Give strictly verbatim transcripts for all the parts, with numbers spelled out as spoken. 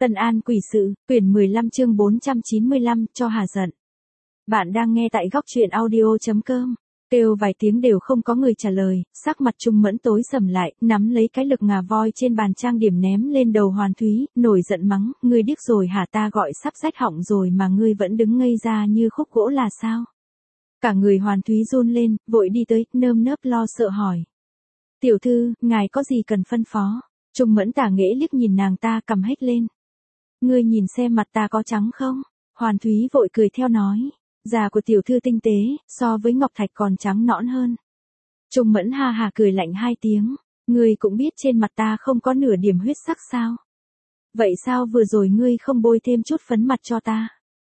Tân An quỷ sự, quyển mười lăm chương bốn trăm chín mươi lăm, cho hà giận. Bạn đang nghe tại góc truyện audio.com. Kêu vài tiếng đều không có người trả lời, sắc mặt Trung Mẫn tối sầm lại, nắm lấy cái lực ngà voi trên bàn trang điểm ném lên đầu Hoàn Thúy, nổi giận mắng, ngươi điếc rồi hả, ta gọi sắp rách họng rồi mà ngươi vẫn đứng ngây ra như khúc gỗ là sao? Cả người Hoàn Thúy run lên, vội đi tới, nơm nớp lo sợ hỏi. Tiểu thư, ngài có gì cần phân phó? Trung Mẫn tả nghễ liếc nhìn nàng ta, cầm hết lên. Ngươi nhìn xem mặt ta có trắng không? Hoàn Thúy vội cười theo nói. Da của tiểu thư tinh tế, so với ngọc thạch còn trắng nõn hơn. Trung Mẫn ha hà cười lạnh hai tiếng. Ngươi cũng biết trên mặt ta không có nửa điểm huyết sắc sao? Vậy sao vừa rồi ngươi không bôi thêm chút phấn mặt cho ta?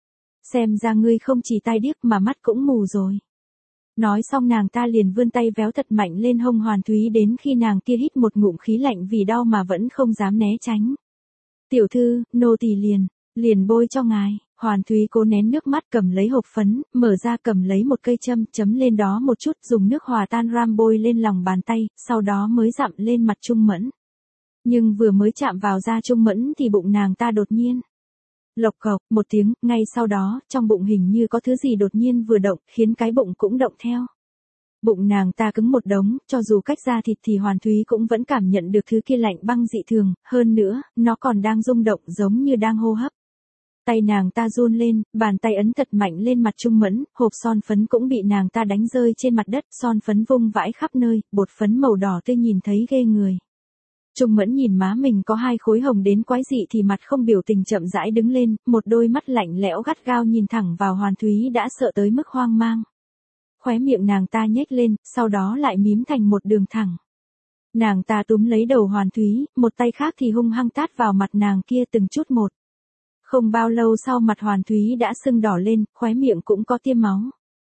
Xem ra ngươi không chỉ tai điếc mà mắt cũng mù rồi. Nói xong nàng ta liền vươn tay véo thật mạnh lên hông Hoàn Thúy đến khi nàng kia hít một ngụm khí lạnh vì đau mà vẫn không dám né tránh. Tiểu thư, nô tỳ liền, liền bôi cho ngài. Hoàn Thúy cố nén nước mắt cầm lấy hộp phấn, mở ra cầm lấy một cây châm, chấm lên đó một chút, dùng nước hòa tan ram bôi lên lòng bàn tay, sau đó mới dặm lên mặt Trung Mẫn. Nhưng vừa mới chạm vào da Trung Mẫn thì bụng nàng ta đột nhiên. Lộc cộc, một tiếng, ngay sau đó, trong bụng hình như có thứ gì đột nhiên vừa động, khiến cái bụng cũng động theo. Bụng nàng ta cứng một đống, cho dù cách ra thịt thì Hoàn Thúy cũng vẫn cảm nhận được thứ kia lạnh băng dị thường, hơn nữa, nó còn đang rung động giống như đang hô hấp. Tay nàng ta run lên, bàn tay ấn thật mạnh lên mặt Trung Mẫn, hộp son phấn cũng bị nàng ta đánh rơi trên mặt đất, son phấn vung vãi khắp nơi, bột phấn màu đỏ tươi nhìn thấy ghê người. Trung Mẫn nhìn má mình có hai khối hồng đến quái dị thì mặt không biểu tình chậm rãi đứng lên, một đôi mắt lạnh lẽo gắt gao nhìn thẳng vào Hoàn Thúy đã sợ tới mức hoang mang. Khóe miệng nàng ta nhếch lên, sau đó lại mím thành một đường thẳng. Nàng ta túm lấy đầu Hoàn Thúy, một tay khác thì hung hăng tát vào mặt nàng kia từng chút một. Không bao lâu sau mặt Hoàn Thúy đã sưng đỏ lên, khóe miệng cũng có tiêm máu.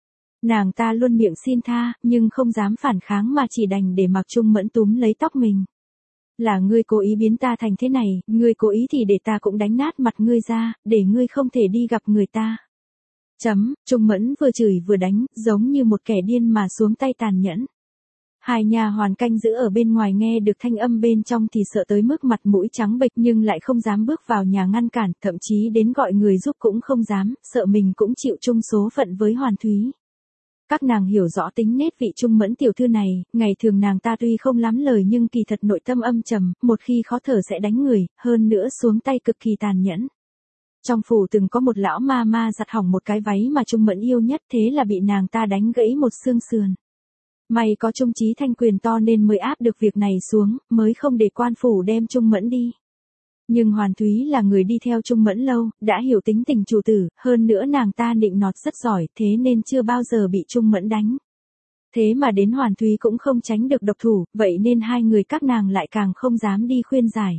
Nàng ta luôn miệng xin tha, nhưng không dám phản kháng mà chỉ đành để mặc Trung Mẫn túm lấy tóc mình. Là ngươi cố ý biến ta thành thế này, ngươi cố ý thì để ta cũng đánh nát mặt ngươi ra, để ngươi không thể đi gặp người ta. Chấm, Trung Mẫn vừa chửi vừa đánh, giống như một kẻ điên mà xuống tay tàn nhẫn. Hai nhà hoàn canh giữ ở bên ngoài nghe được thanh âm bên trong thì sợ tới mức mặt mũi trắng bệch nhưng lại không dám bước vào nhà ngăn cản, thậm chí đến gọi người giúp cũng không dám, sợ mình cũng chịu chung số phận với Hoàn Thúy. Các nàng hiểu rõ tính nết vị Trung Mẫn tiểu thư này, ngày thường nàng ta tuy không lắm lời nhưng kỳ thật nội tâm âm trầm, một khi khó thở sẽ đánh người, hơn nữa xuống tay cực kỳ tàn nhẫn. Trong phủ từng có một lão ma ma giặt hỏng một cái váy mà Trung Mẫn yêu nhất, thế là bị nàng ta đánh gãy một xương sườn. May có Trung Chí Thanh quyền to nên mới áp được việc này xuống, mới không để quan phủ đem Trung Mẫn đi. Nhưng Hoàn Thúy là người đi theo Trung Mẫn lâu, đã hiểu tính tình chủ tử, hơn nữa nàng ta nịnh nọt rất giỏi, thế nên chưa bao giờ bị Trung Mẫn đánh. Thế mà đến Hoàn Thúy cũng không tránh được độc thủ, vậy nên hai người các nàng lại càng không dám đi khuyên giải.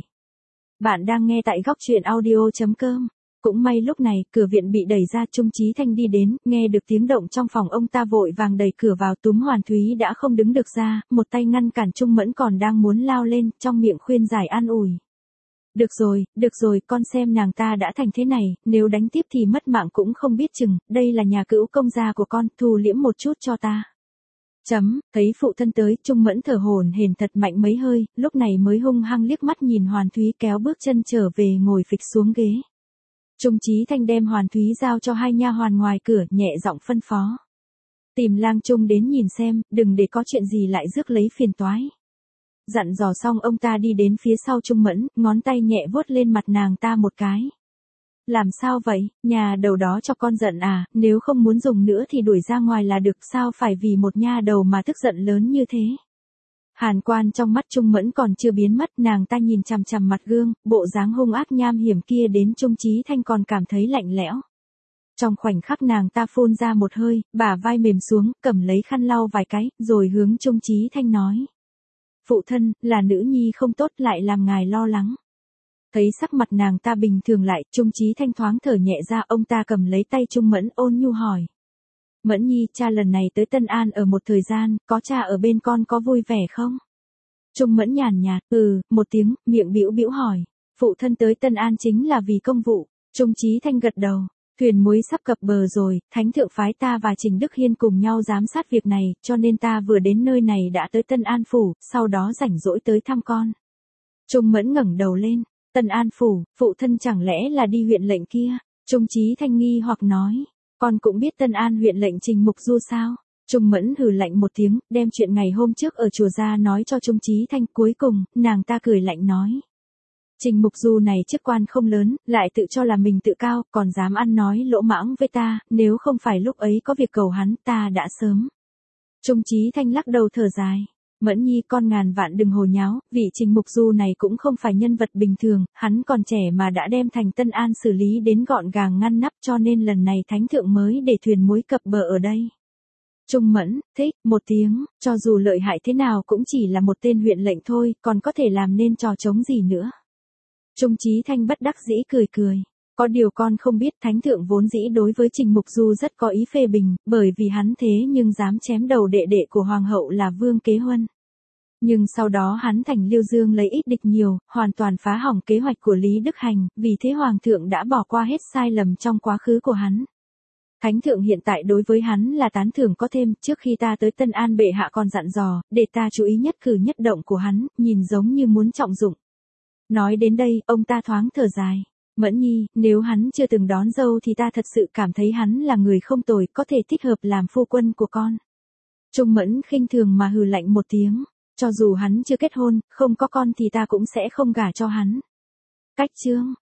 Bạn đang nghe tại góc truyện audio.com. Cũng may lúc này, cửa viện bị đẩy ra, Trung Chí Thanh đi đến, nghe được tiếng động trong phòng ông ta vội vàng đẩy cửa vào, túm Hoàn Thúy đã không đứng được ra, một tay ngăn cản Trung Mẫn còn đang muốn lao lên, trong miệng khuyên giải an ủi. Được rồi, được rồi, con xem nàng ta đã thành thế này, nếu đánh tiếp thì mất mạng cũng không biết chừng, đây là nhà cữu công gia của con, thu liễm một chút cho ta. Chấm, thấy phụ thân tới, Trung Mẫn thở hổn hển thật mạnh mấy hơi, lúc này mới hung hăng liếc mắt nhìn Hoàn Thúy kéo bước chân trở về ngồi phịch xuống ghế. Trung Chí Thanh đem Hoàn Thúy giao cho hai nha hoàn ngoài cửa, nhẹ giọng phân phó. Tìm lang Trung đến nhìn xem, đừng để có chuyện gì lại rước lấy phiền toái. Dặn dò xong ông ta đi đến phía sau Trung Mẫn, ngón tay nhẹ vuốt lên mặt nàng ta một cái. Làm sao vậy, nhà đầu đó cho con giận à, nếu không muốn dùng nữa thì đuổi ra ngoài là được, sao phải vì một nha đầu mà tức giận lớn như thế. Hàn quan trong mắt Trung Mẫn còn chưa biến mất, nàng ta nhìn chằm chằm mặt gương, bộ dáng hung ác nham hiểm kia đến Trung Chí Thanh còn cảm thấy lạnh lẽo. Trong khoảnh khắc nàng ta phun ra một hơi, bả vai mềm xuống, cầm lấy khăn lau vài cái, rồi hướng Trung Chí Thanh nói. Phụ thân, là nữ nhi không tốt lại làm ngài lo lắng. Thấy sắc mặt nàng ta bình thường lại, Trung Chí Thanh thoáng thở nhẹ ra, ông ta cầm lấy tay Trung Mẫn ôn nhu hỏi. Mẫn nhi, cha lần này tới Tân An ở một thời gian, có cha ở bên con có vui vẻ không? Trung Mẫn nhàn nhạt, ừ, một tiếng, miệng bĩu bĩu hỏi. Phụ thân tới Tân An chính là vì công vụ. Trung Chí Thanh gật đầu. Thuyền muối sắp cập bờ rồi, Thánh thượng phái ta và Trình Đức Hiên cùng nhau giám sát việc này, cho nên ta vừa đến nơi này đã tới Tân An phủ, sau đó rảnh rỗi tới thăm con. Trung Mẫn ngẩng đầu lên. Tân An phủ, phụ thân chẳng lẽ là đi huyện lệnh kia? Trung Chí Thanh nghi hoặc nói, con cũng biết Tân An huyện lệnh Trình Mục Du sao? Trung Mẫn hừ lạnh một tiếng, đem chuyện ngày hôm trước ở chùa ra nói cho Trung Chí Thanh, cuối cùng, nàng ta cười lạnh nói. Trình Mục Du này chức quan không lớn, lại tự cho là mình tự cao, còn dám ăn nói lỗ mãng với ta, nếu không phải lúc ấy có việc cầu hắn, ta đã sớm. Trung Chí Thanh lắc đầu thở dài. Mẫn Nhi con ngàn vạn đừng hồ nháo, vị Trình Mục Du này cũng không phải nhân vật bình thường, hắn còn trẻ mà đã đem thành Tân An xử lý đến gọn gàng ngăn nắp, cho nên lần này thánh thượng mới để thuyền muối cập bờ ở đây. Trung Mẫn, thích, một tiếng, cho dù lợi hại thế nào cũng chỉ là một tên huyện lệnh thôi, còn có thể làm nên trò trống gì nữa. Trung Chí Thanh bất đắc dĩ cười cười. Có điều con không biết thánh thượng vốn dĩ đối với Trình Mục Du rất có ý phê bình, bởi vì hắn thế nhưng dám chém đầu đệ đệ của hoàng hậu là Vương Kế Huân. Nhưng sau đó hắn thành Liêu Dương lấy ít địch nhiều, hoàn toàn phá hỏng kế hoạch của Lý Đức Hành, vì thế hoàng thượng đã bỏ qua hết sai lầm trong quá khứ của hắn. Thánh thượng hiện tại đối với hắn là tán thưởng có thêm, trước khi ta tới Tân An bệ hạ còn dặn dò, để ta chú ý nhất cử nhất động của hắn, nhìn giống như muốn trọng dụng. Nói đến đây, ông ta thoáng thở dài. Mẫn Nhi, nếu hắn chưa từng đón dâu thì ta thật sự cảm thấy hắn là người không tồi, có thể thích hợp làm phu quân của con. Trung Mẫn khinh thường mà hừ lạnh một tiếng. Cho dù hắn chưa kết hôn, không có con thì ta cũng sẽ không gả cho hắn. Cách chương.